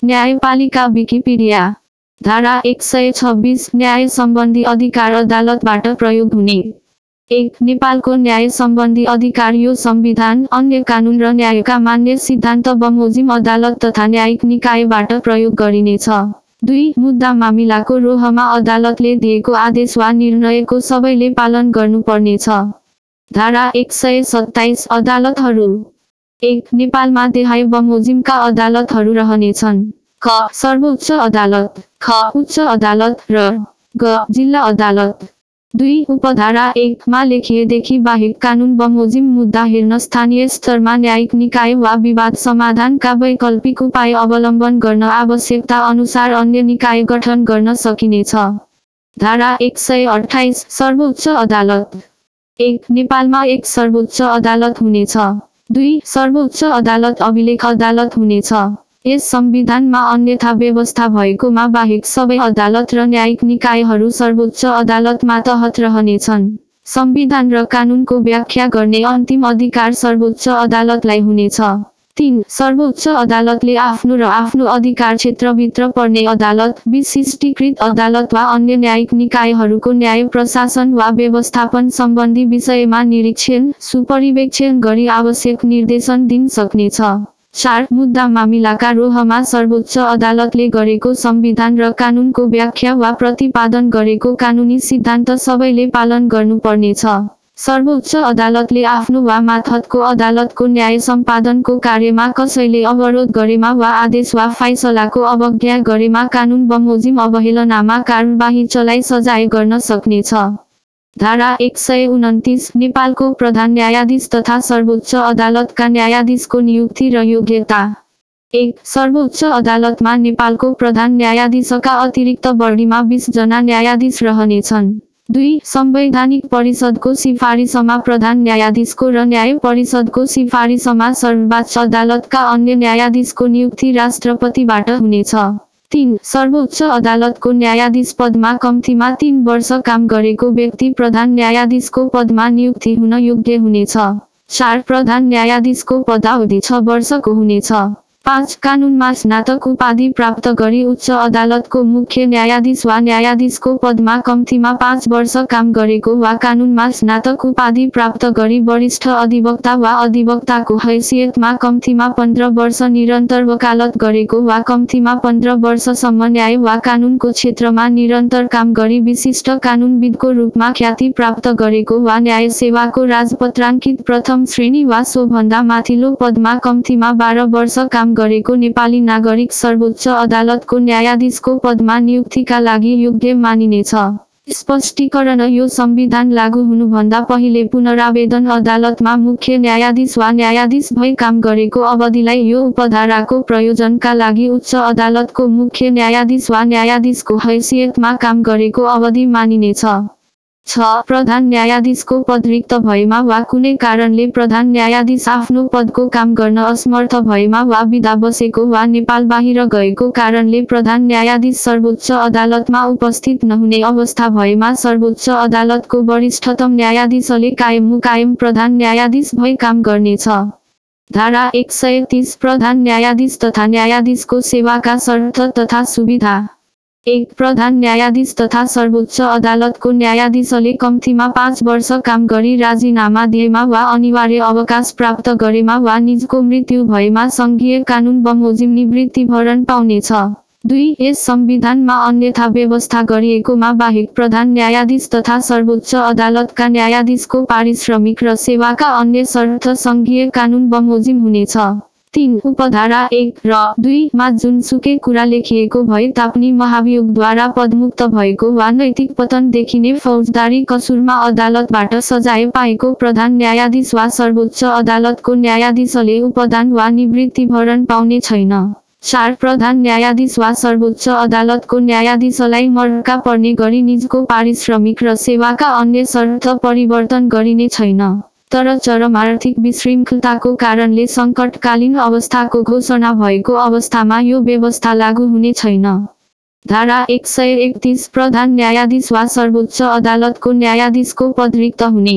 न्यायपालिका विकिपीडिया। धारा 126 न्याय सम्बन्धी अधिकार अदालतबाट प्रयोग हुने। 1 नेपालको न्याय सम्बन्धी अधिकार यो संविधान, अन्य कानून र न्यायका मान्य सिद्धान्त बमोजिम अदालत तथा न्यायिक निकायबाट प्रयोग गरिनेछ। 2 मुद्दा मामिलाको रोहमा अदालतले दिएको आदेश वा निर्णयको सबैले पालन गर्नुपर्नेछ। धारा 127 अदालतहरू। 1 नेपालमा देहाय बमोजिमका अदालतहरू रहनेछन्। क सर्वोच्च अदालत, ख उच्च अदालत र ग जिल्ला अदालत। 2 उपधारा 1 मा लेखिएदेखि बाहेक कानून बमोजिम मुद्दा हेर्न स्थानीय स्तरमा न्यायिक निकाय वा विवाद समाधानका वैकल्पिक उपाय अवलम्बन गर्न आवश्यकता अनुसार अन्य निकाय गठन गर्न सकिनेछ। धारा 128 सर्वोच्च अदालत। 1 नेपालमा एक सर्वोच्च अदालत हुनेछ। 2 सर्वोच्च अदालत अभिलेख अदालत हुनेछ। यस संविधानमा अन्यथा व्यवस्था भएकोमा बाहेक सबै अदालत र न्यायिक निकायहरू सर्वोच्च अदालतमा तहत रहनेछन्। संविधान र कानूनको व्याख्या गर्ने अन्तिम अधिकार सर्वोच्च अदालतलाई हुनेछ। 3 सर्वोच्च अदालतले आफ्नो र आफ्नो अधिकार क्षेत्रभित्र पर्ने अदालत, विशिष्टीकृत अदालत वा अन्य न्यायिक निकायहरूको न्याय प्रशासन वा व्यवस्थापन सम्बन्धी विषयमा निरीक्षण, सुपरिवेक्षण गरी आवश्यक निर्देशन दिन सक्नेछ। 4 मुद्दा मामिलाका रोहमा सर्वोच्च अदालतले गरेको संविधान र कानूनको व्याख्या वा प्रतिपादन गरेको कानूनी सिद्धान्त सबैले पालन गर्नुपर्नेछ। सर्वोच्च अदालतले आफ्नो वा मातहतको अदालतको न्याय सम्पादनको कार्यमा कसैले अवरोध गरेमा वा आदेश वा फैसलाको अवज्ञा गरेमा कानून बमोजिम अवहेलनामा कारबाही चलाई सजाय गर्न सक्नेछ। धारा 129 नेपालको प्रधान न्यायाधीश तथा सर्वोच्च अदालतका न्यायाधीशको नियुक्ति र योग्यता। 1 सर्वोच्च अदालतमा नेपालको प्रधान न्यायाधीशका अतिरिक्त बढीमा 20 जना न्यायाधीश रहनेछन्। 2 संवैधानिक परिषदको सिफारिसमा प्रधान न्यायाधीशको र न्याय परिषदको सिफारिसमा सर्वोच्च अदालतका अन्य न्यायाधीशको नियुक्ति राष्ट्रपतिबाट हुनेछ। 3 सर्वोच्च अदालतको न्यायाधीश पदमा कम्तीमा 3 वर्ष काम गरेको व्यक्ति प्रधान न्यायाधीशको पदमा नियुक्ति हुन योग्य हुनेछ। 4 प्रधान न्यायाधीशको पदावधि 6 वर्षको हुनेछ। 5 कानूनमा स्नातक उपाधि प्राप्त गरी उच्च अदालतको मुख्य न्यायाधीश वा न्यायाधीशको पदमा कम्तीमा 5 वर्ष काम गरेको वा कानूनमा स्नातक उपाधि प्राप्त गरी वरिष्ठ अधिवक्ता वा अधिवक्ताको हैसियतमा कम्तीमा 15 वर्ष निरन्तर वकालत गरेको वा कम्तीमा 15 वर्षसम्म न्याय वा कानूनको क्षेत्रमा निरन्तर काम गरी विशिष्ट कानूनविदको रूपमा ख्याति प्राप्त गरेको वा न्याय सेवाको राजपत्राङ्कित प्रथम श्रेणी वा सोभन्दा माथिल्लो पदमा कम्तीमा 12 वर्ष काम गरेको नेपाली नागरिक सर्वोच्च अदालतको न्यायाधीशको पदमा नियुक्तिका लागि योग्य मानिनेछ। स्पष्टीकरण यो संविधान लागू हुनुभन्दा पहिले पुनरावेदन अदालतमा मुख्य न्यायाधीश वा न्यायाधीश भई काम गरेको अवधिलाई यो उपधाराको प्रयोजनका लागि उच्च अदालतको मुख्य न्यायाधीश वा न्यायाधीशको हैसियतमा काम गरेको अवधि मानिनेछ। 6 प्रधान न्यायाधीशको पद रिक्त भएमा वा कुनै कारणले प्रधान न्यायाधीश आफ्नो पदको काम गर्न असमर्थ भएमा वा बिदा बसेको वा नेपाल बाहिर गएको कारणले प्रधान न्यायाधीश सर्वोच्च अदालतमा उपस्थित नहुने अवस्था भएमा सर्वोच्च अदालतको वरिष्ठतम न्यायाधीशले कायम प्रधान न्यायाधीश भई काम गर्नेछ। धारा 130 प्रधान न्यायाधीश तथा न्यायाधीशको सेवाका शर्त तथा सुविधा। 1 प्रधान न्यायाधीश तथा सर्वोच्च अदालतको न्यायाधीशले कम्तीमा 5 वर्ष काम गरी राजीनामा दिएमा वा अनिवार्य अवकाश प्राप्त गरेमा वा निजको मृत्यु भएमा संघीय कानून बमोजिम निवृत्ति भरण पाउनेछ। 2 यस संविधानमा अन्यथा व्यवस्था गरिएकोमा बाहेक प्रधान न्यायाधीश तथा सर्वोच्च अदालतका न्यायाधीशको पारिश्रमिक र सेवाका अन्य शर्त संघीय कानून बमोजिम हुनेछ। 3 उपधारा 1 र 2 मा जुनसुकै कुरा लेखिएको भए तापनि महाभियोगद्वारा पदमुक्त भएको वा नैतिक पतन देखिने फौजदारी कसुरमा अदालतबाट सजाय पाएको प्रधान न्यायाधीश वा सर्वोच्च अदालतको न्यायाधीशले उपदान वा निवृत्ति भरण पाउने छैन। 4 प्रधान न्यायाधीश वा सर्वोच्च अदालतको न्यायाधीशलाई मर्का पर्ने गरी निजको पारिश्रमिक र सेवाका अन्य शर्त परिवर्तन गरिने छैन। तर चरम आर्थिक विशृङ्खलताको कारणले सङ्कटकालीन अवस्थाको घोषणा भएको अवस्थामा यो व्यवस्था लागू हुने छैन। धारा 131 प्रधान न्यायाधीश वा सर्वोच्च अदालतको न्यायाधीशको पद रिक्त हुने।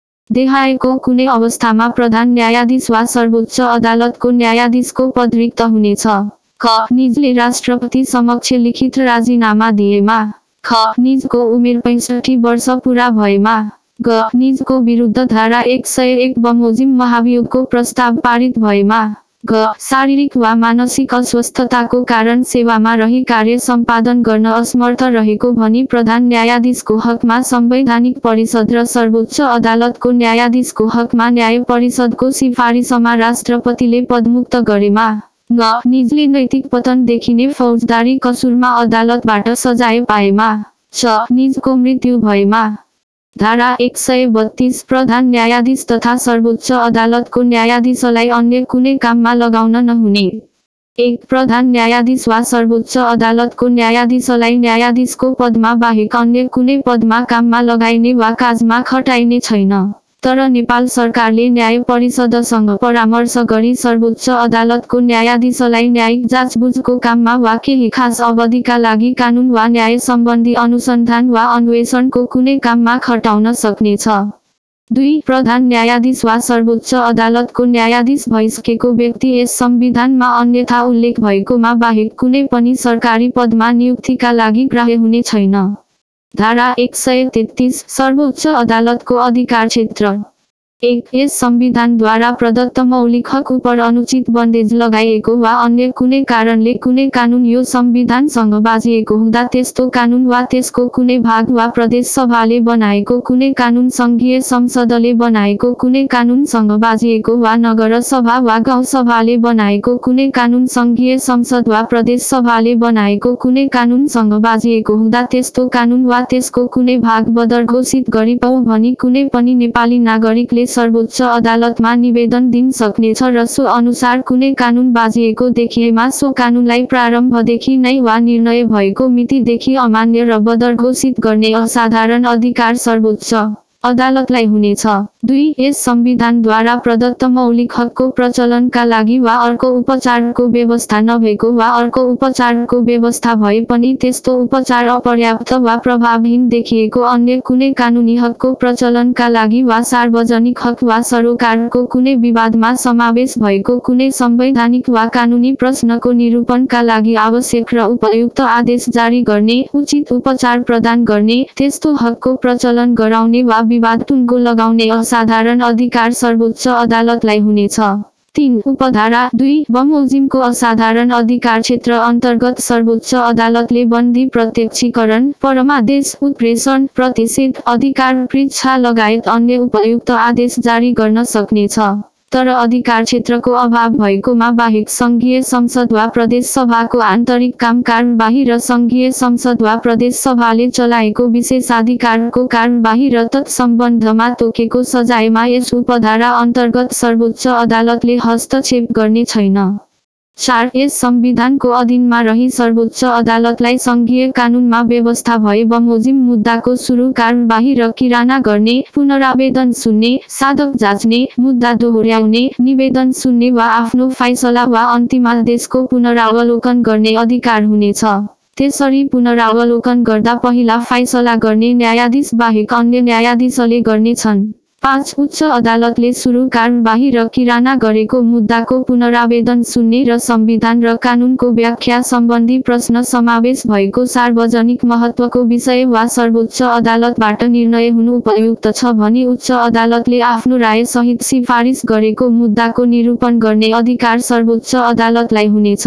देहायको कुनै अवस्थामा प्रधान न्यायाधीश वा सर्वोच्च अदालतको न्यायाधीशको पद रिक्त हुनेछ। क निजले राष्ट्रपति समक्ष लिखित राजीनामा दिएमा। ख निजको उमेर 65 वर्ष पूरा भएमा। ग निजको विरुद्ध धारा 101 बमोजिम महाभियोगको प्रस्ताव पारित भएमा। घ शारीरिक वा मानसिक अस्वस्थताको कारण सेवामा रही कार्य सम्पादन गर्न असमर्थ रहेको भनी प्रधान न्यायाधीशको हकमा संवैधानिक परिषद र सर्वोच्च अदालतको न्यायाधीशको हकमा न्याय परिषदको सिफारिसमा राष्ट्रपतिले पदमुक्त गरेमा। ङ निजले नैतिक पतन देखिने फौजदारी कसुरमा अदालतबाट सजाय पाएमा। च निजको मृत्यु भएमा। धारा 132 प्रधान न्यायाधीश तथा सर्वोच्च अदालतको न्यायाधीशलाई अन्य कुनै काममा लगाउन नहुने। 1 प्रधान न्यायाधीश वा सर्वोच्च अदालतको न्यायाधीशलाई न्यायाधीशको पदमा बाहेक अन्य कुनै पदमा काममा लगाइने वा काजमा खटाइने छैन। तर नेपाल सरकारले न्याय परिषदसँग परामर्श गरी सर्वोच्च अदालतको न्यायाधीशलाई न्यायिक जाँचबुझको काममा वा केही खास अवधिका लागि कानून वा न्याय सम्बन्धी अनुसन्धान वा अन्वेषणको कुनै काममा खटाउन सक्नेछ। 2 प्रधान न्यायाधीश वा सर्वोच्च अदालतको न्यायाधीश भइसकेको व्यक्ति यस संविधानमा अन्यथा उल्लेख भएकोमा बाहेक कुनै पनि सरकारी पदमा नियुक्तिका लागि ग्राह्य हुने छैन। धारा 133 सर्वोच्च अदालतको अधिकार क्षेत्र। 1 यस संविधानद्वारा प्रदत्त मौलिक हक उपर अनुचित बन्देज लगाइएको वा अन्य कुनै कारणले कुनै कानून यो संविधानसँग बाजिएको हुँदा त्यस्तो कानून वा त्यसको कुनै भाग वा प्रदेश सभाले बनाएको कुनै कानून संघीय संसदले बनाएको कुनै कानूनसँग बाजिएको वा नगर सभा वा गाउँ सभाले बनाएको कुनै कानून संघीय संसद वा प्रदेश सभाले बनाएको कुनै कानूनसँग बाजिएको हुँदा त्यस्तो कानून वा त्यसको कुनै भाग बदर घोषित गरी पाऊ भनी कुनै पनि नेपाली नागरिकले सर्वोच्च अदालतमा निवेदन दिन सक्नेछ र सो अनुसार कुनै कानून बाजिएको देखिएमा सो कानूनलाई प्रारम्भदेखि नै वा निर्णय भएको मितिदेखि अमान्य र बदर घोषित गर्ने असाधारण अधिकार सर्वोच्च अदालतलाई हुनेछ। 2 यस संविधानद्वारा प्रदत्त मौलिक हकको प्रचलनका लागि वा अर्को उपचारको व्यवस्था नभएको वा अर्को उपचारको व्यवस्था भए पनि त्यस्तो उपचार अपर्याप्त वा प्रभावहीन देखिएको अन्य कुनै कानूनी हकको प्रचलनका लागि वा सार्वजनिक हक वा सरोकारको कुनै विवादमा समावेश भएको कुनै संवैधानिक वा कानूनी प्रश्नको निरूपणका लागि आवश्यक र उपयुक्त आदेश जारी गर्ने, उचित उपचार प्रदान गर्ने, त्यस्तो हकको प्रचलन गराउने वा विवाद टुङ्गो लगाउने असाधारण अधिकार सर्वोच्च अदालतलाई हुनेछ। 3 उपधारा 2 बमोजिमको असाधारण अधिकार क्षेत्र अन्तर्गत सर्वोच्च अदालतले बन्दी प्रत्यक्षीकरण, परमादेश, उत्प्रेषण, प्रतिषेध, अधिकार परीक्षा लगायत अन्य उपयुक्त आदेश जारी गर्न सक्नेछ। तर अधिकार क्षेत्रको अभाव भएकोमा बाहेक संघीय संसद वा प्रदेश सभाको आन्तरिक कामकारबाही र संघीय संसद वा प्रदेश सभाले चलाएको विशेषाधिकारको कार्यबाही र तत्सम्बन्धमा तोकेको सजायमा यस उपधारा अन्तर्गत सर्वोच्च अदालतले हस्तक्षेप गर्ने छैन। 4 यस संविधानको अधीनमा रही सर्वोच्च अदालतलाई संघीय कानूनमा व्यवस्था भए बमोजिम मुद्दाको सुरु कार्यबाही र किराना गर्ने, पुनरावेदन सुन्ने, साधक जाँच्ने, मुद्दा दोहोर्याउने, निवेदन सुन्ने वा आफ्नो फैसला वा अन्तिमादेशको पुनरावलोकन गर्ने अधिकार हुनेछ। त्यसरी पुनरावलोकन गर्दा पहिला फैसला गर्ने न्यायाधीश बाहेक अन्य न्यायाधीशले गर्नेछन्। 5 उच्च अदालतले सुरु कार्यबाही र किराना गरेको मुद्दाको पुनरावेदन सुन्ने र संविधान र कानूनको व्याख्या सम्बन्धी प्रश्न समावेश भएको सार्वजनिक महत्त्वको विषय वा सर्वोच्च अदालतबाट निर्णय हुनु उपयुक्त छ भनी उच्च अदालतले आफ्नो राय सहित सिफारिस गरेको मुद्दाको निरूपण गर्ने अधिकार सर्वोच्च अदालतलाई हुनेछ।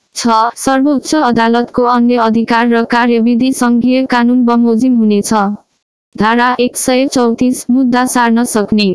6 सर्वोच्च अदालतको अन्य अधिकार र कार्यविधि संघीय कानून बमोजिम हुनेछ। धारा 134 मुद्दा सार्न सक्ने।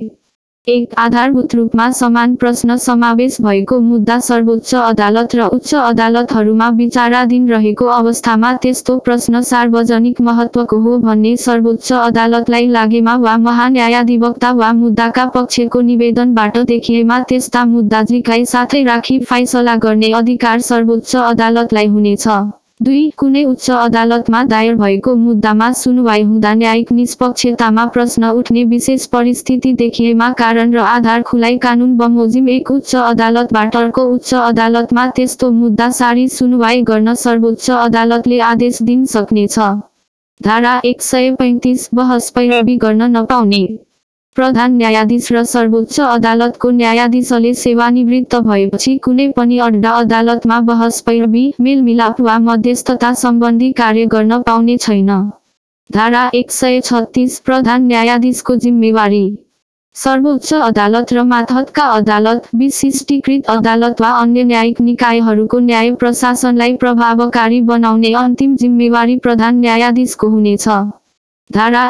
1 आधारभूत रूपमा समान प्रश्न समावेश भएको मुद्दा सर्वोच्च अदालत र उच्च अदालतहरूमा विचाराधीन रहेको अवस्थामा त्यस्तो प्रश्न सार्वजनिक महत्त्वको हो भन्ने सर्वोच्च अदालतलाई लागेमा वा महान्यायाधिवक्ता वा मुद्दाका पक्षको निवेदनबाट देखिएमा त्यस्ता मुद्दा जिकाइ साथै राखी फैसला गर्ने अधिकार सर्वोच्च अदालतलाई हुनेछ। 2 कुनै उच्च अदालतमा दायर भएको मुद्दामा सुनवाई हुँदा न्यायिक निष्पक्षतामा प्रश्न उठ्ने विशेष परिस्थिति देखिएमा कारण र आधार खुलाई कानून बमोजिम एक उच्च अदालतबाट अर्को उच्च अदालतमा त्यस्तो मुद्दा सारी सुनवाई गर्न सर्वोच्च अदालतले आदेश दिन सक्नेछ। धारा 135 बहस पैरवी गर्न नपाउने। प्रधान न्यायाधीश र सर्वोच्च अदालतको न्यायाधीशले सेवानिवृत्त भएपछि कुनै पनि अड्डा अदालतमा बहस पैरवी, मेलमिलाप वा मध्यस्थता सम्बन्धी कार्य गर्न पाउने छैन। धारा 136 प्रधान न्यायाधीशको जिम्मेवारी। सर्वोच्च अदालत र मातहतका अदालत, विशिष्टीकृत अदालत वा अन्य न्यायिक निकायहरूको न्याय प्रशासनलाई प्रभावकारी बनाउने अन्तिम जिम्मेवारी प्रधान न्यायाधीशको हुनेछ। धारा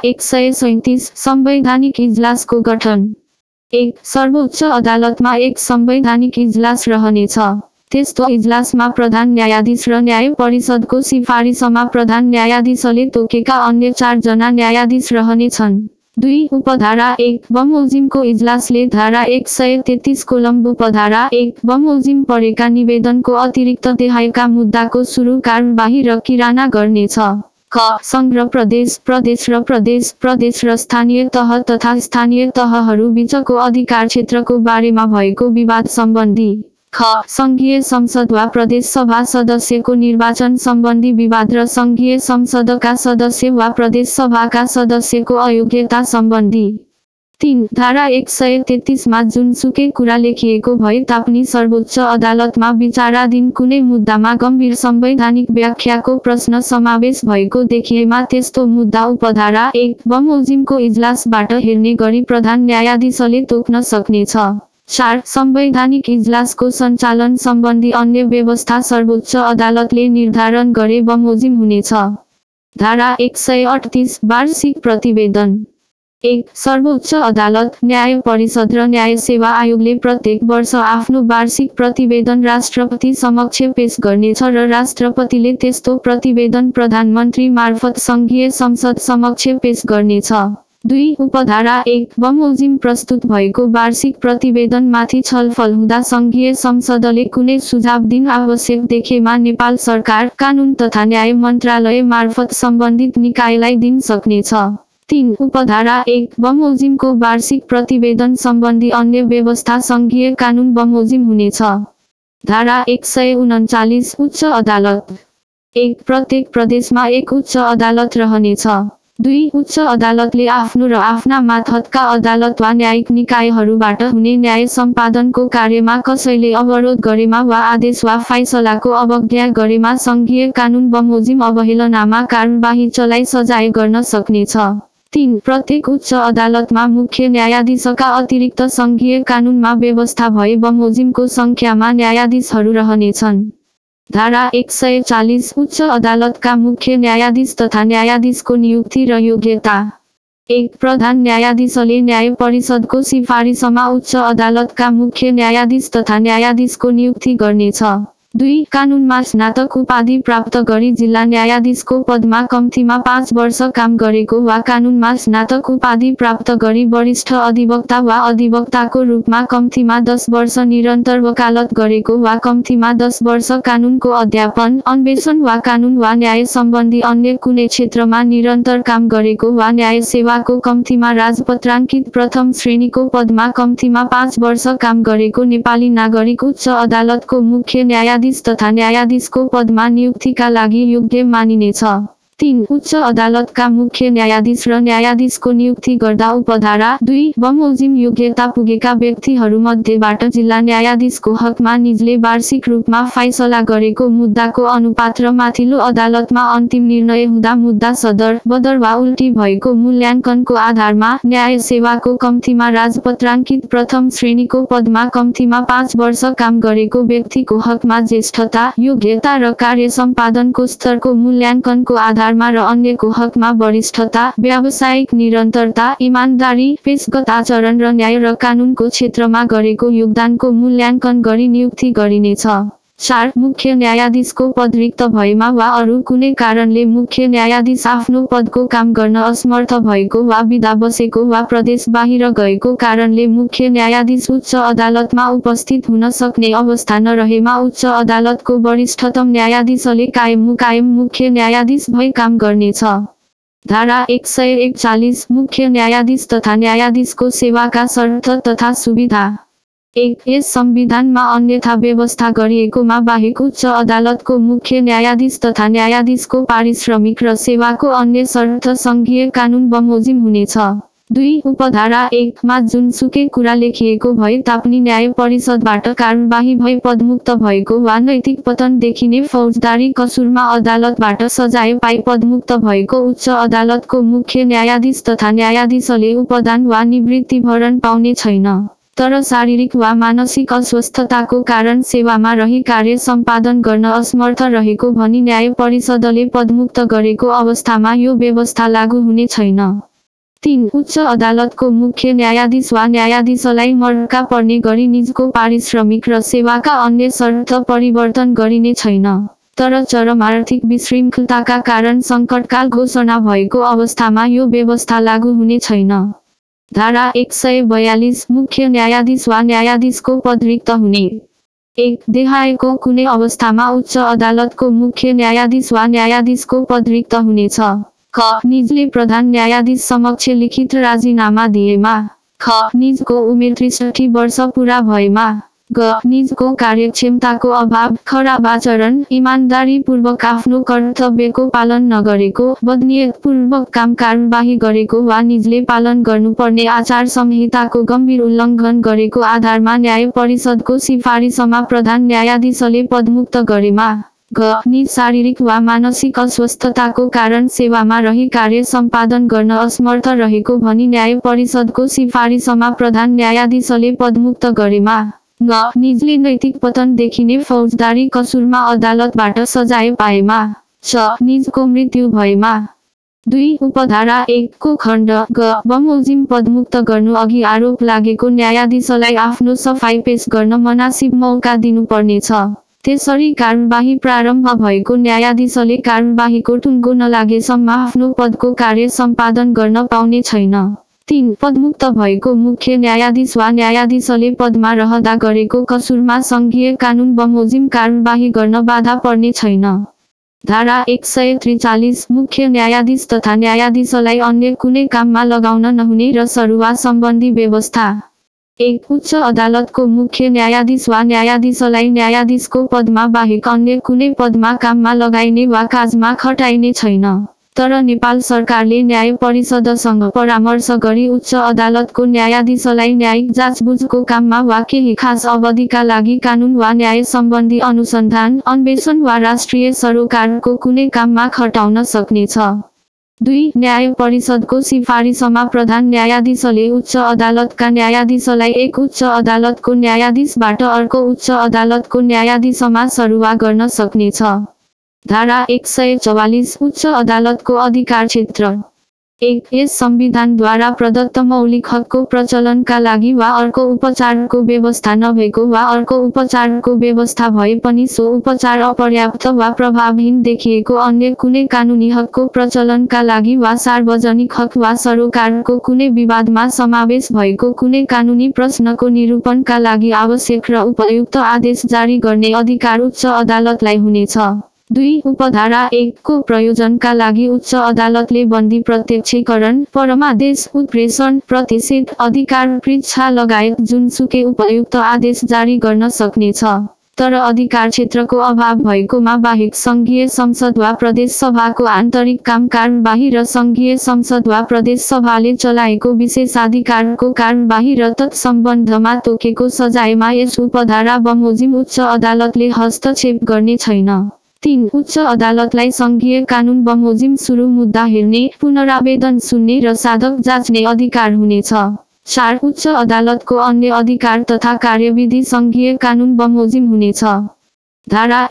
137 संवैधानिक इजलासको गठन। 1. सर्वोच्च अदालतमा एक संवैधानिक इजलास रहनेछ। त्यस्तो इजलासमा प्रधान न्यायाधीश र न्याय परिषदको सिफारिसमा प्रधान न्यायाधीशले तोकेका अन्य 4 जना न्यायाधीश रहनेछन्। 2. उपधारा 1 बमोजिमको इजलासले धारा 133 कोलम उपधारा 1 बमोजिम परेका निवेदनको अतिरिक्त देहायका मुद्दाको सुरु कारबाही र किराना गर्नेछ। क. संघ र प्रदेश, प्रदेश र प्रदेश, प्रदेश र स्थानीय तह तथा स्थानीय तहहरू बीचको अधिकार क्षेत्रको बारेमा भएको विवाद सम्बन्धी। ख. संघीय संसद वा प्रदेश सभा सदस्यको निर्वाचन सम्बन्धी विवाद र संघीय संसदका सदस्य वा प्रदेश सभाका सदस्यको अयोग्यता सम्बन्धी। 3. धारा 133 मा जुनसुकै कुरा लेखिएको भए तापनि सर्वोच्च अदालतमा विचाराधीन कुनै मुद्दामा गम्भीर संवैधानिक व्याख्याको प्रश्न समावेश भएको देखिएमा त्यस्तो मुद्दा उपधारा 1 बमोजिमको इजलासबाट हेर्ने गरी प्रधान न्यायाधीशले तोक्न सक्नेछ। 4. संवैधानिक इजलासको सञ्चालन सम्बन्धी अन्य व्यवस्था सर्वोच्च अदालतले निर्धारण गरे बमोजिम हुनेछ। धारा 138 वार्षिक प्रतिवेदन। 1. सर्वोच्च अदालत, न्याय परिषद र न्याय सेवा आयोगले प्रत्येक वर्ष आफ्नो वार्षिक प्रतिवेदन राष्ट्रपति समक्ष पेश गर्नेछ र राष्ट्रपतिले त्यस्तो प्रतिवेदन प्रधानमन्त्री मार्फत संघीय संसद समक्ष पेश गर्नेछ। 2. उपधारा 1 बमोजिम प्रस्तुत भएको वार्षिक प्रतिवेदनमाथि छलफल हुँदा संघीय संसदले कुनै सुझाव दिन आवश्यक देखेमा नेपाल सरकार, कानून तथा न्याय मन्त्रालय मार्फत सम्बन्धित निकायलाई दिन सक्नेछ। 3. उपधारा 1 बमोजिमको वार्षिक प्रतिवेदन सम्बन्धी अन्य व्यवस्था संघीय कानून बमोजिम हुनेछ। धारा 139 उच्च अदालत। 1. प्रत्येक प्रदेशमा एक उच्च अदालत रहनेछ। 2. उच्च अदालतले आफ्नो र आफ्ना मातहतका अदालत वा न्यायिक निकायहरूबाट हुने न्याय सम्पादनको कार्यमा कसैले अवरोध गरेमा वा आदेश वा फैसलाको अवज्ञा गरेमा संघीय कानून बमोजिम अवहेलनामा कारबाही चलाई सजाय गर्न सक्नेछ। 3. प्रत्येक उच्च अदालतमा मुख्य न्यायाधीशका अतिरिक्त संघीय कानूनमा व्यवस्था भए बमोजिमको संख्यामा न्यायाधीशहरू रहनेछन्। धारा 140 उच्च अदालतका मुख्य न्यायाधीश तथा न्यायाधीशको नियुक्ति र योग्यता। 1. प्रधान न्यायाधीशले न्याय परिषदको सिफारिसमा उच्च अदालतका मुख्य न्यायाधीश तथा न्यायाधीशको नियुक्ति गर्नेछ। 2. कानूनमा स्नातक उपाधि प्राप्त गरी जिल्ला न्यायाधीशको पदमा कम्तीमा 5 वर्ष काम गरेको वा कानूनमा स्नातक उपाधि प्राप्त गरी वरिष्ठ अधिवक्ता वा अधिवक्ताको रूपमा कम्तीमा 10 वर्ष निरन्तर वकालत गरेको वा कम्तीमा 10 वर्ष कानूनको अध्यापन, अन्वेषण वा कानून वा न्याय सम्बन्धी अन्य कुनै क्षेत्रमा निरन्तर काम गरेको वा न्याय सेवाको कम्तीमा राजपत्राङ्कित प्रथम श्रेणीको पदमा कम्तीमा 5 वर्ष काम गरेको नेपाली नागरिक उच्च अदालतको मुख्य न्यायाधीश तथा न्यायाधीशको पदमा नियुक्तिका लागि योग्य मानिनेछ। 3. उच्च अदालतका मुख्य न्यायाधीश र न्यायाधीशको नियुक्ति गर्दा उपधारा 2 बमोजिम योग्यता पुगेका व्यक्तिहरूमध्येबाट जिल्ला न्यायाधीशको हकमा निजले वार्षिक रूपमा फैसला गरेको मुद्दाको अनुपात र माथिल्लो अदालतमा अन्तिम निर्णय हुँदा मुद्दा सदर, बदर वा उल्टी भएको मूल्याङ्कनको आधारमा न्याय सेवाको कम्तीमा राजपत्राङ्कित प्रथम श्रेणीको पदमा कम्तीमा 5 वर्ष काम गरेको व्यक्तिको हकमा ज्येष्ठता, योग्यता र कार्य सम्पादनको स्तरको मूल्याङ्कनको आधार र अन्यको हकमा वरिष्ठता, व्यावसायिक निरन्तरता, इमानदारी, पेशगत आचरण र न्याय र कानूनको क्षेत्रमा गरेको योगदानको मूल्याङ्कन गरी नियुक्ति गरिनेछ। 4. मुख्य न्यायाधीशको पद रिक्त भएमा वा अरू कुनै कारणले मुख्य न्यायाधीश आफ्नो पदको काम गर्न असमर्थ भएको वा बिदा बसेको वा प्रदेश बाहिर गएको कारणले मुख्य न्यायाधीश उच्च अदालतमा उपस्थित हुन सक्ने अवस्था नरहेमा उच्च अदालतको वरिष्ठतम न्यायाधीशले कायम मुख्य न्यायाधीश भई काम गर्नेछ। धारा 141 मुख्य न्यायाधीश तथा न्यायाधीशको सेवाका शर्त तथा सुविधा। 1. यस संविधानमा अन्यथा व्यवस्था गरिएकोमा बाहेक उच्च अदालतको मुख्य न्यायाधीश तथा न्यायाधीशको पारिश्रमिक र सेवाको अन्य शर्त संघीय कानून बमोजिम हुनेछ। 2 उपधारा 1 मा जुनसुकै कुरा लेखिएको भए तापनि न्याय परिषदबाट कारबाही भई पदमुक्त भएको वा नैतिक पतन देखिने फौजदारी कसुरमा अदालतबाट सजाय पाई पदमुक्त भएको उच्च अदालतको मुख्य न्यायाधीश तथा न्यायाधीशले उपदान वा निवृत्ति भरण पाउने छैन। तर शारीरिक वा मानसिक अस्वस्थताको कारण सेवामा रही कार्य सम्पादन गर्न असमर्थ रहेको भनी न्याय परिषदले पदमुक्त गरेको अवस्थामा यो व्यवस्था लागू हुने छैन। 3 उच्च अदालतको मुख्य न्यायाधीश वा न्यायाधीशलाई मर्का पर्ने गरी निजको पारिश्रमिक र सेवाका अन्य शर्त परिवर्तन गरिने छैन। तर चरम आर्थिक विशृङ्खलताका कारण सङ्कटकाल घोषणा भएको अवस्थामा यो व्यवस्था लागू हुने छैन। धारा 142 मुख्य न्यायाधीश वा न्यायाधीशको पद रिक्त हुने। 1 देहायको कुनै अवस्थामा उच्च अदालतको मुख्य न्यायाधीश वा न्यायाधीशको पद रिक्त हुनेछ। क निजले प्रधान न्यायाधीश समक्ष लिखित राजीनामा दिएमा। ख निजको उमेर 63 वर्ष पूरा भएमा। ग निजको कार्यक्षमताको अभाव, खराब आचरण, इमानदारीपूर्वक आफ्नो कर्तव्यको पालन नगरेको, बदनियतपूर्वक काम कारबाही गरेको वा निजले पालन गर्नुपर्ने आचार संहिताको गम्भीर उल्लङ्घन गरेको आधारमा न्याय परिषदको सिफारिसमा प्रधान न्यायाधीशले पदमुक्त गरेमा। ग निज शारीरिक वा मानसिक अस्वस्थताको कारण सेवामा रही कार्य सम्पादन गर्न असमर्थ रहेको भनी न्याय परिषदको सिफारिसमा प्रधान न्यायाधीशले पदमुक्त गरेमा। ङ निजले नैतिक पतन देखिने फौजदारी कसुरमा अदालतबाट सजाय पाएमा। च निजको मृत्यु भएमा। 2 उपधारा 1 को खण्ड ग बमोजिम पदमुक्त गर्नु अघि आरोप लागेको न्यायाधीशलाई आफ्नो सफाई पेश गर्न मनासिब मौका दिनुपर्नेछ। त्यसरी कारबाही प्रारम्भ भएको न्यायाधीशले कारबाहीको टुङ्गो नलागेसम्म आफ्नो पदको कार्य सम्पादन गर्न पाउने छैन। 3 पदमुक्त भएको मुख्य न्यायाधीश वा न्यायाधीशले पदमा रहँदा गरेको कसुरमा सङ्घीय कानुन बमोजिम कारबाही गर्न बाधा पर्ने छैन। धारा 143 मुख्य न्यायाधीश तथा न्यायाधीशलाई अन्य कुनै काममा लगाउन नहुने र सरुवा सम्बन्धी व्यवस्था। 1 उच्च अदालतको मुख्य न्यायाधीश वा न्यायाधीशलाई न्यायाधीशको पदमा बाहेक अन्य कुनै पदमा काममा लगाइने वा काजमा खटाइने छैन। तर नेपाल सरकारले न्याय परिषदसँग परामर्श गरी उच्च अदालतको न्यायाधीशलाई न्यायिक जाँचबुझको काममा वा केही खास अवधिका लागि कानुन वा न्याय सम्बन्धी अनुसन्धान, अन्वेषण वा राष्ट्रिय सरोकारको कुनै काममा खटाउन सक्नेछ। 2 न्याय परिषदको सिफारिसमा प्रधान न्यायाधीशले उच्च अदालतका न्यायाधीशलाई एक उच्च अदालतको न्यायाधीशबाट अर्को उच्च अदालतको न्यायाधीशमा सरुवा गर्न सक्नेछ। धारा 144 उच्च अदालतको अधिकार क्षेत्र। 1 यस संविधानद्वारा प्रदत्त मौलिक हकको प्रचलनका लागि वा अर्को उपचारको व्यवस्था नभएको वा अर्को उपचारको व्यवस्था भए पनि सो उपचार अपर्याप्त वा प्रभावहीन देखिएको अन्य कुनै कानुनी हकको प्रचलनका लागि वा सार्वजनिक हक वा सरोकारको कुनै विवादमा समावेश भएको कुनै कानुनी प्रश्नको निरूपणका लागि आवश्यक र उपयुक्त आदेश जारी गर्ने अधिकार उच्च अदालतलाई हुनेछ। 2 उपधारा 1 को प्रयोजनका लागि उच्च अदालतले बन्दी प्रत्यक्षीकरण, परमादेश, उत्प्रेषण, प्रतिषेध, अधिकार परीक्षा लगायत जुनसुकै उपयुक्त आदेश जारी गर्न सक्नेछ। तर अधिकार क्षेत्रको अभाव भएकोमा बाहेक सङ्घीय संसद वा प्रदेश सभाको आन्तरिक काम कारबाही र सङ्घीय संसद वा प्रदेश सभाले चलाएको विशेषाधिकारको कारबाही र तत्सम्बन्धमा तोकेको सजायमा यस उपधारा बमोजिम उच्च अदालतले हस्तक्षेप गर्ने छैन। 3 उच्च अदालतलाई सङ्घीय कानुन बमोजिम सुरु मुद्दा हेर्ने, पुनरावेदन सुन्ने र साधक जाँच्ने अधिकार हुनेछ। 4 उच्च अदालतको अन्य अधिकार तथा कार्यविधि सङ्घीय कानुन बमोजिम हुनेछ। धारा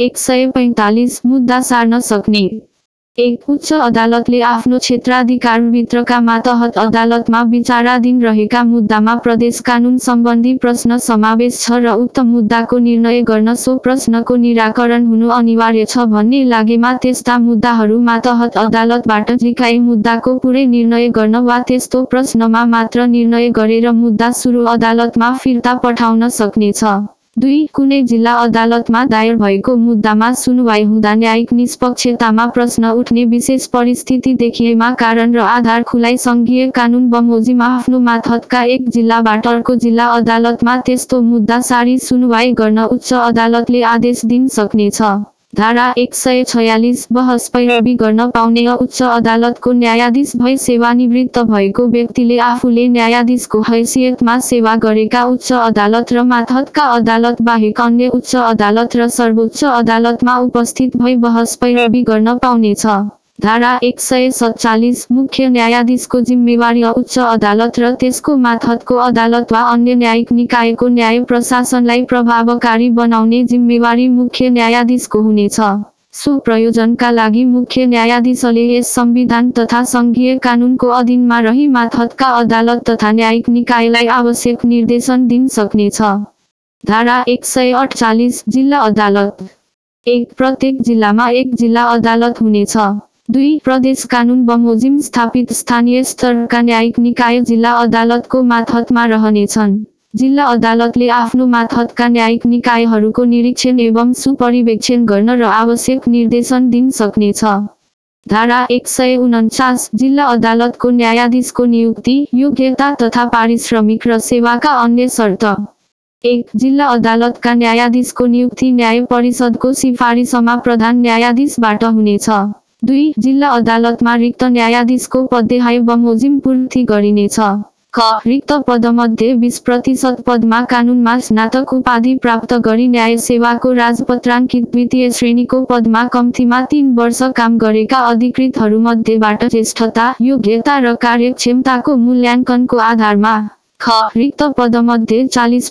145 मुद्दा सार्न सक्ने। 1 उच्च अदालतले आफ्नो क्षेत्राधिकारभित्रका मातहत अदालतमा विचाराधीन रहेका मुद्दामा प्रदेश कानुन सम्बन्धी प्रश्न समावेश छ र उक्त मुद्दाको निर्णय गर्न सो प्रश्नको निराकरण हुनु अनिवार्य छ भन्ने लागेमा त्यस्ता मुद्दाहरू मातहत अदालतबाट झिकाई मुद्दाको पुरै निर्णय गर्न वा त्यस्तो प्रश्नमा मात्र निर्णय गरेर मुद्दा सुरु अदालतमा फिर्ता पठाउन सक्नेछ। 2 कुनै जिल्ला अदालतमा दायर भएको मुद्दामा सुनुवाई हुँदा न्यायिक निष्पक्षतामा प्रश्न उठ्ने विशेष परिस्थिति देखिएमा कारण र आधार खुलाई सङ्घीय कानुन बमोजिम आफ्नो मातहतका एक जिल्लाबाट अर्को जिल्ला अदालतमा त्यस्तो मुद्दा सारी सुनुवाई गर्न उच्च अदालतले आदेश दिन सक्नेछ। धारा 146 बहस पैरवी गर्न पाउने उच्च अदालतको न्यायाधीश भई सेवानिवृत्त भएको व्यक्तिले आफूले न्यायाधीशको हैसियतमा सेवा गरेका उच्च अदालत र मातहतका अदालत बाहेक अन्य उच्च अदालत र सर्वोच्च अदालतमा उपस्थित भई बहस पैरवी गर्न पाउनेछ। धारा 147 मुख्य न्यायाधीशको जिम्मेवारी उच्च अदालत र त्यसको मातहतको अदालत वा अन्य न्यायिक निकायको न्याय प्रशासनलाई प्रभावकारी बनाउने जिम्मेवारी मुख्य न्यायाधीशको हुनेछ। सो प्रयोजनका लागि मुख्य न्यायाधीशले यस संविधान तथा संघीय कानूनको अधीनमा रही मातहतका अदालत तथा न्यायिक निकायलाई आवश्यक निर्देशन दिन सक्नेछ। धारा 148 जिल्ला अदालत 1 प्रत्येक जिल्लामा एक जिल्ला अदालत हुनेछ। 2 प्रदेश कानून बमोजिम स्थापित स्थानीय स्तरका न्यायिक निकाय जिल्ला अदालतको मातहतमा रहनेछन्। जिल्ला अदालतले आफ्नो मातहतका न्यायिक निकायहरूको निरीक्षण एवं सुपरिवेक्षण गर्न र आवश्यक निर्देशन दिन सक्नेछ। धारा 149 जिल्ला अदालतको न्यायाधीशको नियुक्ति, योग्यता तथा पारिश्रमिक र सेवाका अन्य शर्त। 1 जिल्ला अदालतका न्यायाधीशको नियुक्ति न्याय परिषदको सिफारिसमा प्रधान न्यायाधीशबाट हुनेछ। 2 जिल्ला अदालतमा रिक्त न्यायाधीशको पदेहाय बमोजिम पूर्ति गरिनेछ। क रिक्त पदमध्ये 20% पदमा कानूनमा स्नातक उपाधि प्राप्त गरी न्याय सेवाको राजपत्राङ्कित द्वितीय श्रेणीको पदमा कम्तीमा 3 वर्ष काम गरेका अधिकृतहरूमध्येबाट ज्येष्ठता, योग्यता र कार्यक्षमताको मूल्याङ्कनको आधारमा। ख रिक्त पदमध्ये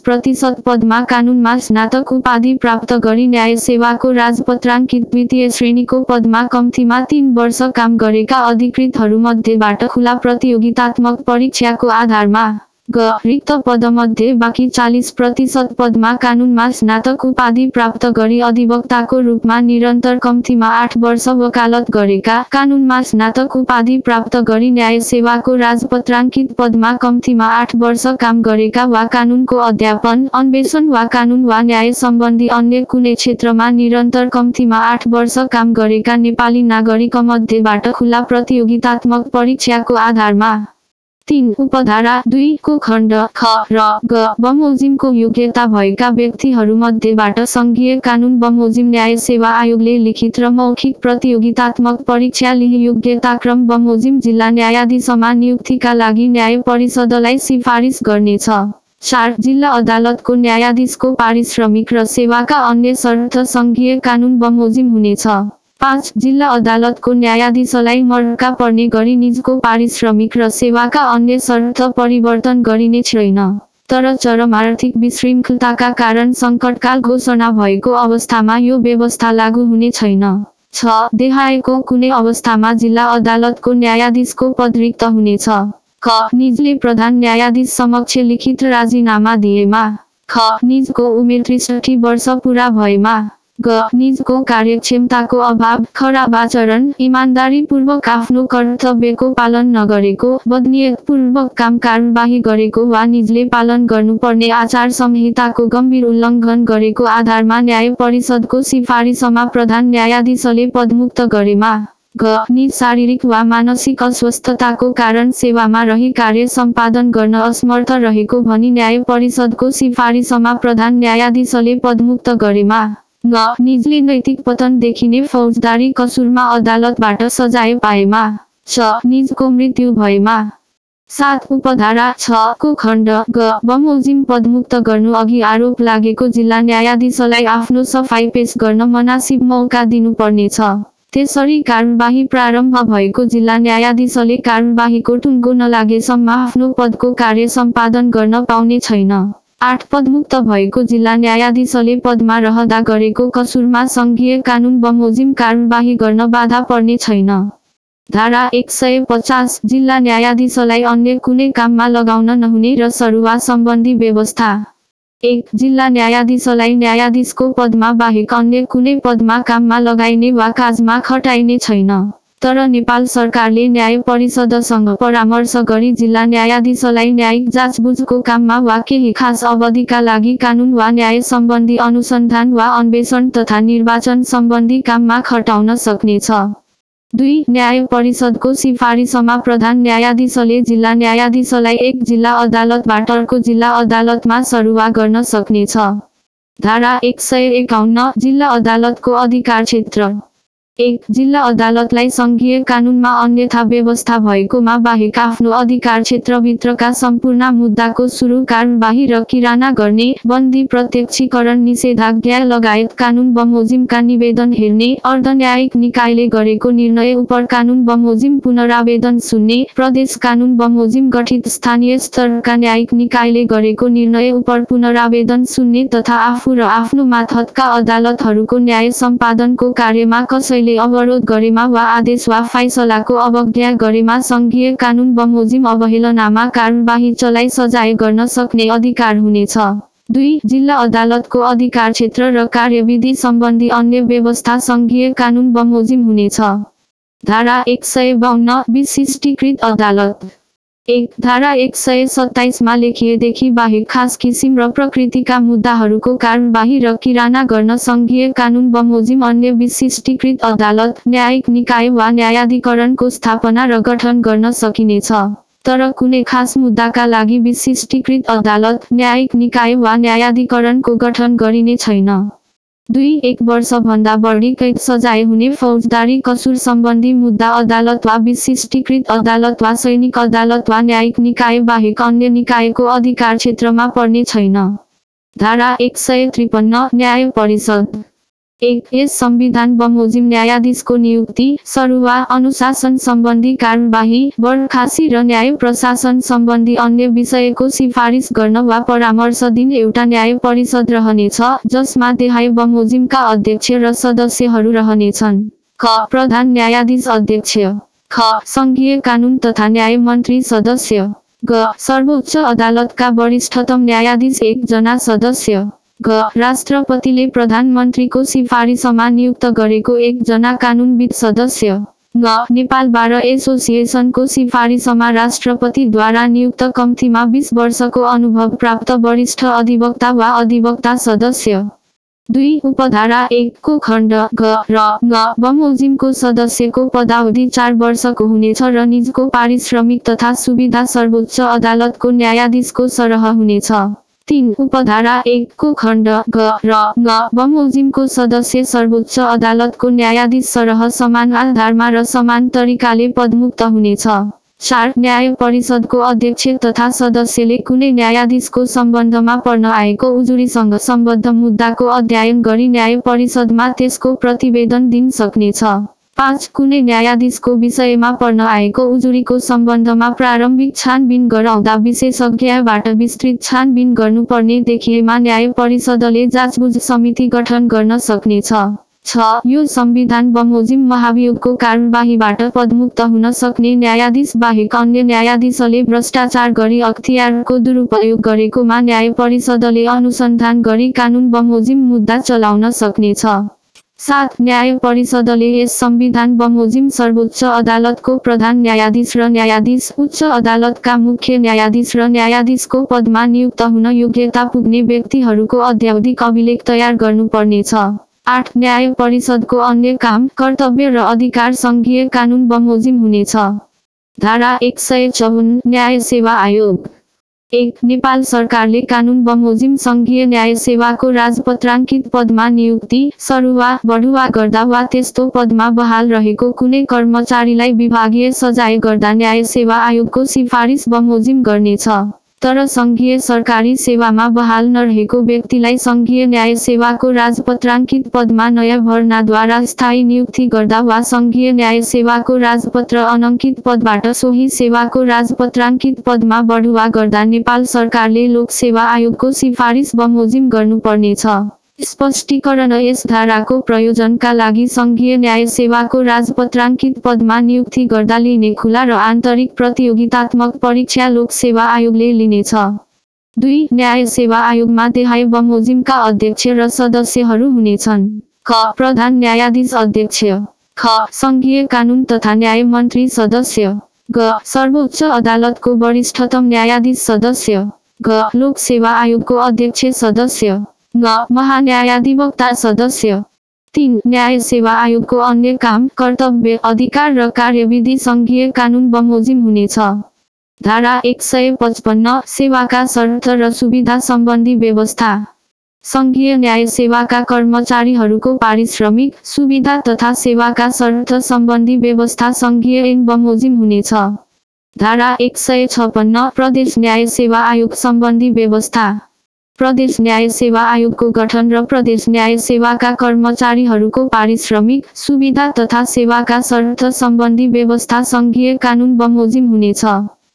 40% पदमा कानूनमा स्नातक उपाधि प्राप्त गरी न्याय सेवाको राजपत्राङ्कित द्वितीय श्रेणीको पदमा कम्तीमा 3 वर्ष काम गरेका अधिकृतहरूमध्येबाट खुला प्रतियोगितात्मक परीक्षाको आधारमा। ग रिक्त पदमध्ये बाँकी 40% पदमा कानूनमा स्नातक उपाधि प्राप्त गरी अधिवक्ताको रूपमा निरन्तर कम्तीमा 8 वर्ष वकालत गरेका, कानूनमा स्नातक उपाधि प्राप्त गरी न्याय सेवाको राजपत्राङ्कित पदमा कम्तीमा 8 वर्ष काम गरेका वा कानूनको अध्यापन, अन्वेषण वा कानून वा न्याय सम्बन्धी अन्य कुनै क्षेत्रमा निरन्तर कम्तीमा 8 वर्ष काम गरेका नेपाली नागरिकमध्येबाट खुला प्रतियोगितात्मक परीक्षाको आधारमा। 3 उपधारा 2 को खण्ड ख र ग बमोजिमको योग्यता भएका व्यक्तिहरूमध्येबाट संघीय कानून बमोजिम न्याय सेवा आयोगले लिखित र मौखिक प्रतियोगितात्मक परीक्षा लिई योग्यताक्रम बमोजिम जिल्ला न्यायाधीशमा नियुक्तिका लागि न्याय परिषदलाई सिफारिस गर्नेछ। 4 जिल्ला अदालतको न्यायाधीशको पारिश्रमिक र सेवाका अन्य शर्त संघीय कानून बमोजिम हुनेछ। 5 जिल्ला अदालतको न्यायाधीशलाई मर्का पर्ने गरी निजको पारिश्रमिक र सेवाका अन्य शर्त परिवर्तन गरिने छैन। तर चरम आर्थिक विशृङ्खलताका कारण सङ्कटकाल घोषणा भएको अवस्थामा यो व्यवस्था लागू हुने छैन। 6 देहायको कुनै अवस्थामा जिल्ला अदालतको न्यायाधीशको पद रिक्त हुनेछ। क निजले प्रधान न्यायाधीश समक्ष लिखित राजीनामा दिएमा। ख निजको उमेर 63 वर्ष पूरा भएमा। ग निजको कार्यक्षमताको अभाव, खराब आचरण, इमान्दारीपूर्वक आफ्नो कर्तव्यको पालन नगरेको, बदनियतपूर्वक काम कारबाही गरेको वा निजले पालन गर्नुपर्ने आचार संहिताको गम्भीर उल्लङ्घन गरेको आधारमा न्याय परिषदको सिफारिसमा प्रधान न्यायाधीशले पदमुक्त गरेमा। ग निज शारीरिक वा मानसिक अस्वस्थताको कारण सेवामा रही कार्य सम्पादन गर्न असमर्थ रहेको भनी न्याय परिषदको सिफारिसमा प्रधान न्यायाधीशले पदमुक्त गरेमा। ङ निजले नैतिक पतन देखिने फौजदारी कसुरमा अदालतबाट सजाय पाएमा। च निजको मृत्यु भएमा। 7 उपधारा 6 को खण्ड ग बमोजिम पदमुक्त गर्नु अघि आरोप लागेको जिल्ला न्यायाधीशलाई आफ्नो सफाई पेश गर्न मनासिब मौका दिनुपर्नेछ। त्यसरी कारबाही प्रारम्भ भएको जिल्ला न्यायाधीशले कारबाहीको टुङ्गो नलागेसम्म आफ्नो पदको कार्य सम्पादन गर्न पाउने छैन। 8 पदमुक्त भएको जिल्ला न्यायाधीशले पदमा रहँदा गरेको कसुरमा संघीय कानून बमोजिम कारबाही गर्न बाधा पर्ने छैन। धारा 150 जिल्ला न्यायाधीशलाई अन्य कुनै काममा लगाउन नहुने र सरुवा सम्बन्धी व्यवस्था। 1 जिल्ला न्यायाधीशलाई न्यायाधीशको पदमा बाहेक अन्य कुनै पदमा काममा लगाइने वा काजमा खटाइने छैन। तर नेपाल सरकारले न्याय परिषदसँग परामर्श गरी जिल्ला न्यायाधीशलाई न्यायिक जाँचबुझको काममा वा केही खास अवधिका लागि कानून वा न्याय सम्बन्धी अनुसन्धान वा अन्वेषण तथा निर्वाचन सम्बन्धी काममा खटाउन सक्नेछ। 2 न्याय परिषदको सिफारिसमा प्रधान न्यायाधीशले जिल्ला न्यायाधीशलाई एक जिल्ला अदालतबाट अर्को जिल्ला अदालतमा सरुवा गर्न सक्नेछ। धारा 151 जिल्ला अदालतको अधिकार क्षेत्र। 1 जिल्ला अदालतलाई संघीय कानूनमा अन्यथा व्यवस्था भएकोमा बाहेक आफ्नो अधिकार क्षेत्रभित्रका सम्पूर्ण मुद्दाको सुरु कारबाही र किराना गर्ने, बन्दी, प्रत्यक्षीकरण, निषेधाज्ञा लगायत कानून बमोजिमका निवेदन हेर्ने, अर्धन्यायिक निकायले गरेको निर्णय उपर कानून बमोजिम पुनरावेदन सुन्ने, प्रदेश कानून बमोजिम गठित स्थानीय स्तरका न्यायिक निकायले गरेको निर्णय उपर पुनरावेदन सुन्ने तथा आफू र आफ्नो मातहतका अदालतहरूको न्याय सम्पादनको कार्यमा कसैले अवरोध गरेमा वा आदेश वा फैसलाको अवज्ञा गरेमा संघीय कानून बमोजिम अवहेलनामा कारबाही चलाई सजाय गर्न सक्ने अधिकार हुनेछ। 2 जिल्ला अदालतको अधिकार क्षेत्र र कार्यविधि सम्बन्धी अन्य व्यवस्था संघीय कानून बमोजिम हुनेछ। धारा 152 विशिष्टीकृत अदालत। 1 धारा 127 मा लेखिएदेखि बाहेक खास किसिम र प्रकृतिका मुद्दाहरूको कारबाही र किराना गर्न संघीय कानून बमोजिम अन्य विशिष्टीकृत अदालत, न्यायिक निकाय वा न्यायाधिकरणको स्थापना र गठन गर्न सकिनेछ। तर कुनै खास मुद्दाका लागि विशिष्टीकृत अदालत, न्यायिक निकाय वा न्यायाधिकरणको गठन गरिने छैन। 2 1 वर्षभन्दा बढी कैद सजाय हुने फौजदारी कसुर सम्बन्धी मुद्दा अदालत वा विशिष्टीकृत अदालत वा सैनिक अदालत वा न्यायिक निकाय बाहेक अन्य निकायको अधिकार क्षेत्रमा पर्ने छैन। धारा 153 न्याय परिषद। 1 यस संविधान बमोजिम न्यायाधीशको नियुक्ति, सरुवा, अनुशासन सम्बन्धी कारबाही, बर्खासी र न्याय प्रशासन सम्बन्धी अन्य विषयको सिफारिस गर्न वा परामर्श दिन एउटा न्याय परिषद रहनेछ, जसमा देहाय बमोजिमका अध्यक्ष र सदस्यहरू रहनेछन्। क प्रधान न्यायाधीश अध्यक्ष। ख संघीय कानून तथा न्याय मन्त्री सदस्य। ग सर्वोच्च अदालतका वरिष्ठतम न्यायाधीश 1 जना सदस्य। ग राष्ट्रपतिले प्रधानमन्त्रीको सिफारिसमा नियुक्त गरेको 1 जना कानूनविद सदस्य। ङ नेपाल बार एसोसिएसनको सिफारिसमा राष्ट्रपतिद्वारा नियुक्त कम्तीमा 20 वर्षको अनुभव प्राप्त वरिष्ठ अधिवक्ता वा अधिवक्ता सदस्य। 2 उपधारा 1 को खण्ड ग र ङ बमोजिमको सदस्यको पदावधि 4 वर्षको हुनेछ र निजको पारिश्रमिक तथा सुविधा सर्वोच्च अदालतको न्यायाधीशको सरह हुनेछ। 3 उपधारा 1 को खण्ड ग र ङ बमोजिमको सदस्य सर्वोच्च अदालतको न्यायाधीश सरह समान आधारमा र समान तरिकाले पदमुक्त हुनेछ। 4 न्याय परिषदको अध्यक्ष तथा सदस्यले कुनै न्यायाधीशको सम्बन्धमा पर्न आएको उजुरीसँग सम्बद्ध मुद्दाको अध्ययन गरी न्याय परिषदमा त्यसको प्रतिवेदन दिन सक्नेछ। 5 कुनै न्यायाधीशको विषयमा पर्न आएको उजुरीको सम्बन्धमा प्रारम्भिक छानबिन गराउँदा विशेषज्ञबाट विस्तृत छानबिन गर्नुपर्ने देखिएमा न्याय परिषदले जाँचबुझ समिति गठन गर्न सक्नेछ। 6 यो संविधान बमोजिम महाभियोगको कारबाहीबाट पदमुक्त हुन सक्ने न्यायाधीश बाहेक अन्य न्यायाधीशले भ्रष्टाचार गरी अख्तियारको दुरुपयोग गरेकोमा न्याय परिषदले अनुसन्धान गरी कानून बमोजिम मुद्दा चलाउन सक्नेछ। 7 न्याय परिषदले यस संविधान बमोजिम सर्वोच्च अदालतको प्रधान न्यायाधीश र न्यायाधीश, उच्च अदालतका मुख्य न्यायाधीश र न्यायाधीशको पदमा नियुक्त हुन योग्यता पुग्ने व्यक्तिहरूको अध्यावधिक अभिलेख तयार गर्नुपर्नेछ। 8 न्याय परिषदको अन्य काम, कर्तव्य र अधिकार संघीय कानून बमोजिम हुनेछ। धारा 154 न्याय सेवा आयोग। 1 नेपाल सरकारले कानून बमोजिम संघीय न्याय सेवाको राजपत्राङ्कित पदमा नियुक्ति, सरुवा, बढुवा गर्दा वा त्यस्तो पदमा बहाल रहेको कुनै कर्मचारीलाई विभागीय सजाय गर्दा न्याय सेवा आयोगको सिफारिस बमोजिम गर्नेछ। तर संघीय सरकारी सेवामा बहाल नरहेको व्यक्तिलाई संघीय न्याय सेवाको राजपत्राङ्कित पदमा नयाँ भर्नाद्वारा स्थायी नियुक्ति गर्दा वा संघीय न्याय सेवाको राजपत्र अनङ्कित पदबाट सोही सेवाको राजपत्राङ्कित पदमा बढुवा गर्दा नेपाल सरकारले लोक सेवा आयोगको सिफारिस बमोजिम गर्नुपर्नेछ। स्पष्टीकरण यस धाराको प्रयोजनका लागि संघीय न्याय सेवाको राजपत्राङ्कित पदमा नियुक्ति गर्दा लिने खुला र आन्तरिक प्रतियोगितात्मक परीक्षा लोक सेवा आयोगले लिनेछ। 2 न्याय सेवा आयोगमा देहाय बमोजिमका अध्यक्ष र सदस्यहरू हुनेछन्। क प्रधान न्यायाधीश अध्यक्ष। ख संघीय कानून तथा न्याय मन्त्री सदस्य। ग सर्वोच्च अदालतको वरिष्ठतम न्यायाधीश सदस्य। ग लोक सेवा आयोगको अध्यक्ष सदस्य। ङ महान्यायाधिवक्ता सदस्य। 3 न्याय सेवा आयोगको अन्य काम, कर्तव्य, अधिकार र कार्यविधि संघीय कानून बमोजिम हुनेछ। धारा 155 सेवाका शर्त र सुविधा सम्बन्धी व्यवस्था। सङ्घीय न्याय सेवाका कर्मचारीहरूको पारिश्रमिक, सुविधा तथा सेवाका शर्त सम्बन्धी व्यवस्था सङ्घीय ऐन बमोजिम हुनेछ। धारा 156 प्रदेश न्याय सेवा आयोग सम्बन्धी व्यवस्था। प्रदेश न्याय सेवा आयोगको गठन र प्रदेश न्याय सेवाका कर्मचारीहरूको पारिश्रमिक, सुविधा तथा सेवाका शर्त सम्बन्धी व्यवस्था सङ्घीय कानुन बमोजिम हुनेछ।